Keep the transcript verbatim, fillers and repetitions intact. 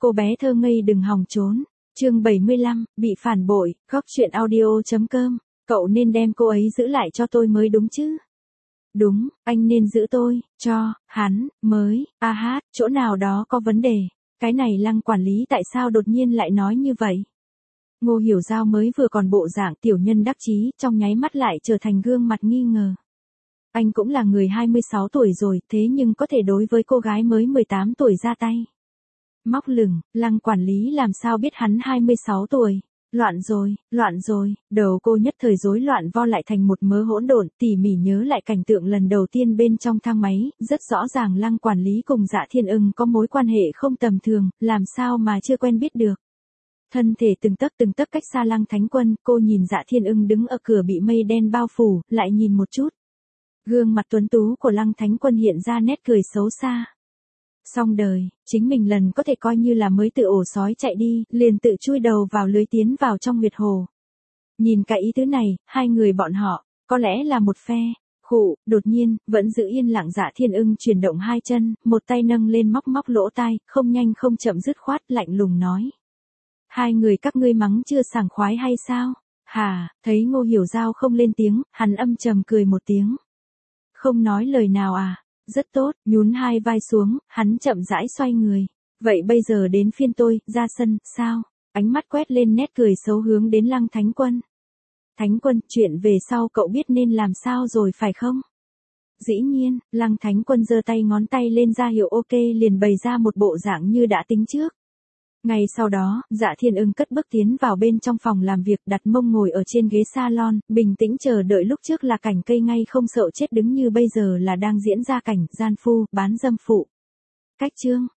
cô bé thơ ngây đừng hòng trốn. Chương bảy mươi lăm, bị phản bội, góc truyện audio chấm com. Cậu nên đem cô ấy giữ lại cho tôi mới đúng chứ. Đúng, anh nên giữ tôi, cho, hắn, mới, a hát, chỗ nào đó có vấn đề. Cái này Lăng quản lý tại sao đột nhiên lại nói như vậy? Ngô Hiểu Giao mới vừa còn bộ dạng tiểu nhân đắc chí, trong nháy mắt lại trở thành gương mặt nghi ngờ. Anh cũng là người hai mươi sáu tuổi rồi, thế nhưng có thể đối với cô gái mới mười tám tuổi ra tay. Móc lửng, Lăng quản lý làm sao biết hắn hai mươi sáu tuổi? Loạn rồi, loạn rồi, đầu cô nhất thời rối loạn vo lại thành một mớ hỗn độn, tỉ mỉ nhớ lại cảnh tượng lần đầu tiên bên trong thang máy, rất rõ ràng Lăng quản lý cùng Dạ Thiên Ưng có mối quan hệ không tầm thường, làm sao mà chưa quen biết được. Thân thể từng tấc từng tấc cách xa Lăng Thánh Quân, cô nhìn Dạ Thiên Ưng đứng ở cửa bị mây đen bao phủ, lại nhìn một chút. Gương mặt tuấn tú của Lăng Thánh Quân hiện ra nét cười xấu xa. Xong đời, chính mình lần có thể coi như là mới tự ổ sói chạy đi, liền tự chui đầu vào lưới tiến vào trong huyệt hồ. Nhìn cái ý tứ này, hai người bọn họ, có lẽ là một phe. Khụ, đột nhiên, vẫn giữ yên lặng Dạ Thiên Ưng chuyển động hai chân, một tay nâng lên móc móc lỗ tai, không nhanh không chậm dứt khoát, lạnh lùng nói. Hai người các ngươi mắng chưa sảng khoái hay sao? Hà, thấy Ngô Hiểu Giao không lên tiếng, hắn âm trầm cười một tiếng. Không nói lời nào à? Rất tốt, nhún hai vai xuống, hắn chậm rãi xoay người. Vậy bây giờ đến phiên tôi, ra sân, sao? Ánh mắt quét lên nét cười xấu hướng đến Lăng Thánh Quân. Thánh Quân, chuyện về sau cậu biết nên làm sao rồi phải không? Dĩ nhiên, Lăng Thánh Quân giơ tay ngón tay lên ra hiệu ok liền bày ra một bộ dạng như đã tính trước. Ngay sau đó, Dạ Thiên Ưng cất bước tiến vào bên trong phòng làm việc, đặt mông ngồi ở trên ghế salon, bình tĩnh chờ đợi. Lúc trước là cảnh cây ngay không sợ chết đứng như bây giờ là đang diễn ra cảnh gian phu, bán dâm phụ. Cách chương,